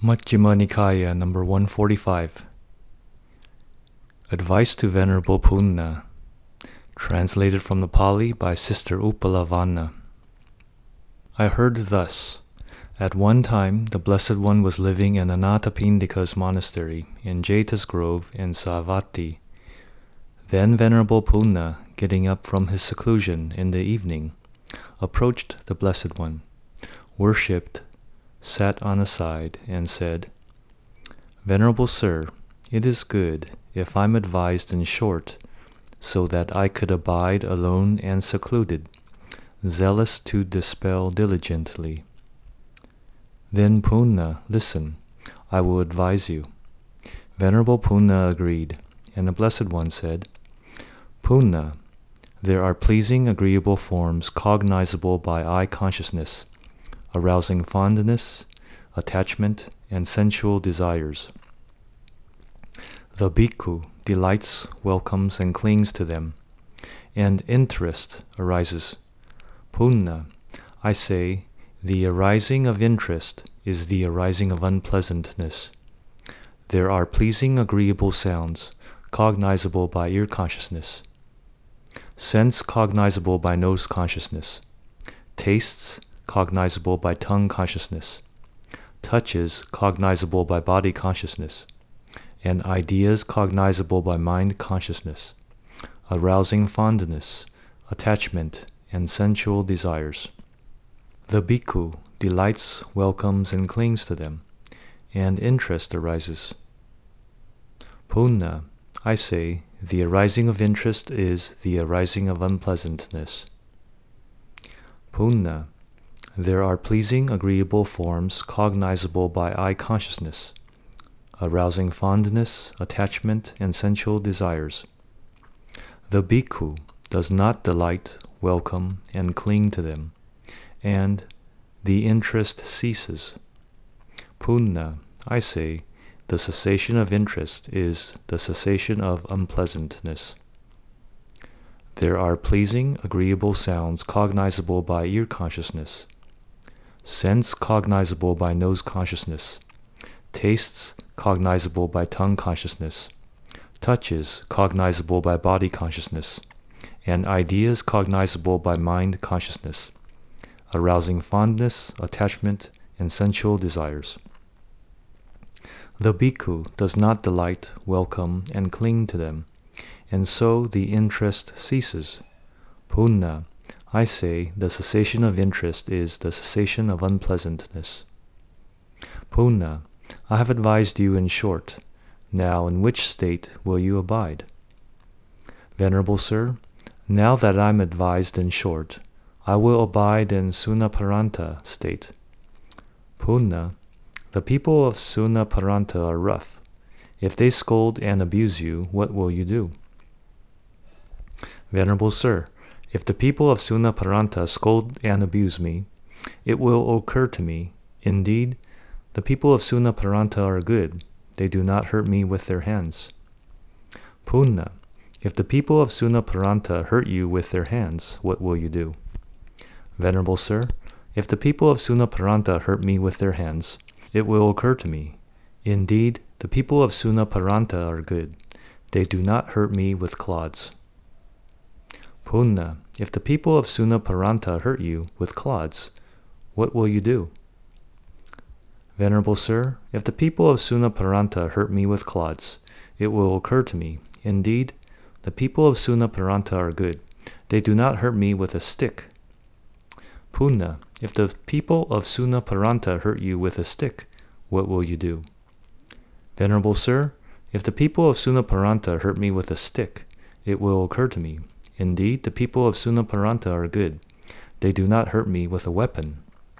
Majjhima Nikaya, number 145. Advice to Venerable Punna, translated from the Pali by Sister Upalavanna. I heard thus. At one time, the Blessed One was living in Anathapindika's monastery in Jeta's Grove in Savatthi. Then Venerable Punna, getting up from his seclusion in the evening, approached the Blessed One, worshipped, sat on a side, and said, "Venerable Sir, it is good if I'm advised in short, so that I could abide alone and secluded, zealous to dispel diligently." "Then Punna, listen, I will advise you." Venerable Punna agreed, and the Blessed One said, "Punna, there are pleasing, agreeable forms cognizable by eye consciousness, arousing fondness, attachment, and sensual desires. The bhikkhu delights, welcomes, and clings to them, and interest arises. Punna, I say, the arising of interest is the arising of unpleasantness. There are pleasing, agreeable sounds, cognizable by ear consciousness, sense cognizable by nose consciousness, tastes cognizable by tongue consciousness, touches cognizable by body consciousness, and ideas cognizable by mind consciousness, arousing fondness, attachment, and sensual desires. The bhikkhu delights, welcomes, and clings to them, and interest arises. Punna, I say, the arising of interest is the arising of unpleasantness. Punna, there are pleasing, agreeable forms cognizable by eye consciousness, arousing fondness, attachment, and sensual desires. The bhikkhu does not delight, welcome, and cling to them, and the interest ceases. Punna, I say, the cessation of interest is the cessation of unpleasantness. There are pleasing, agreeable sounds cognizable by ear consciousness, sense cognizable by nose consciousness, tastes cognizable by tongue consciousness, touches cognizable by body consciousness, and ideas cognizable by mind consciousness, arousing fondness, attachment, and sensual desires. The bhikkhu does not delight, welcome, and cling to them, and so the interest ceases. Punna, I say, the cessation of interest is the cessation of unpleasantness. Punna, I have advised you in short. Now, in which state will you abide? Venerable Sir, now that I am advised in short, I will abide in Sunaparanta state. Punna, the people of Sunaparanta are rough. If they scold and abuse you, what will you do? Venerable Sir, if the people of Sunaparanta scold and abuse me, it will occur to me, indeed, the people of Sunaparanta are good. They do not hurt me with their hands. Punna, if the people of Sunaparanta hurt you with their hands, what will you do? Venerable Sir, if the people of Sunaparanta hurt me with their hands, it will occur to me, indeed, the people of Sunaparanta are good. They do not hurt me with clods. Punna, if the people of Sunaparanta hurt you with clods, what will you do? Venerable Sir, if the people of Sunaparanta hurt me with clods, it will occur to me, indeed, the people of Sunaparanta are good. They do not hurt me with a stick. Punna, if the people of Sunaparanta hurt you with a stick, what will you do? Venerable Sir, if the people of Sunaparanta hurt me with a stick, it will occur to me, indeed, the people of Sunaparanta are good. They do not hurt me with a weapon.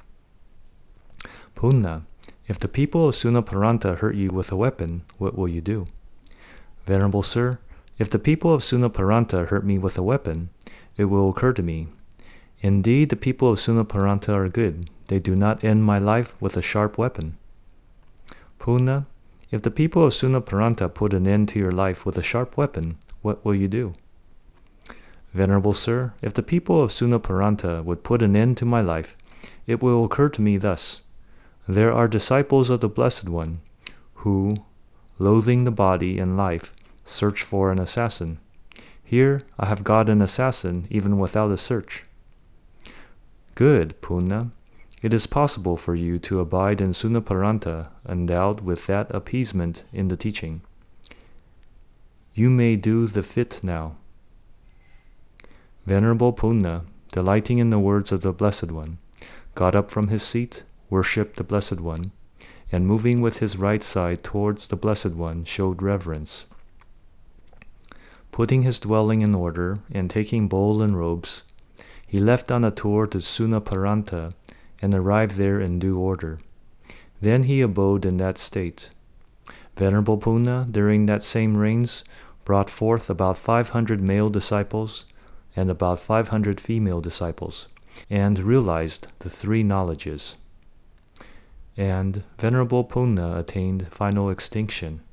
Punna, if the people of Sunaparanta hurt you with a weapon, what will you do? Venerable Sir, if the people of Sunaparanta hurt me with a weapon, it will occur to me, indeed, the people of Sunaparanta are good. They do not end my life with a sharp weapon. Punna, if the people of Sunaparanta put an end to your life with a sharp weapon, what will you do? Venerable Sir, if the people of Sunaparanta would put an end to my life, it will occur to me thus. There are disciples of the Blessed One who, loathing the body and life, search for an assassin. Here I have got an assassin even without a search. Good, Punna. It is possible for you to abide in Sunaparanta endowed with that appeasement in the teaching. You may do the fit now. Venerable Punna, delighting in the words of the Blessed One, got up from his seat, worshipped the Blessed One, and moving with his right side towards the Blessed One, showed reverence. Putting his dwelling in order and taking bowl and robes, he left on a tour to Sunaparanta and arrived there in due order. Then he abode in that state. Venerable Punna, during that same reigns, brought forth about 500 male disciples and about 500 female disciples, and realized the three knowledges. And Venerable Punna attained final extinction.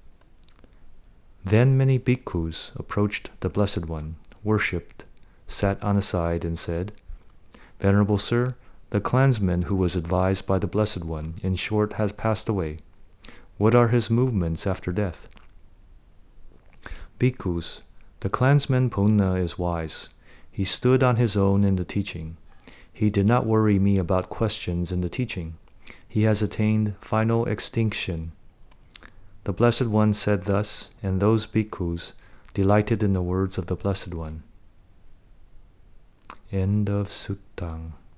Then many bhikkhus approached the Blessed One, worshipped, sat on a side, and said, Venerable Sir, the clansman who was advised by the Blessed One, in short, has passed away. What are his movements after death? Bhikkhus, the clansman Punna is wise. He stood on his own in the teaching. He did not worry me about questions in the teaching. He has attained final extinction. The Blessed One said thus, and those bhikkhus delighted in the words of the Blessed One. End of Suttang.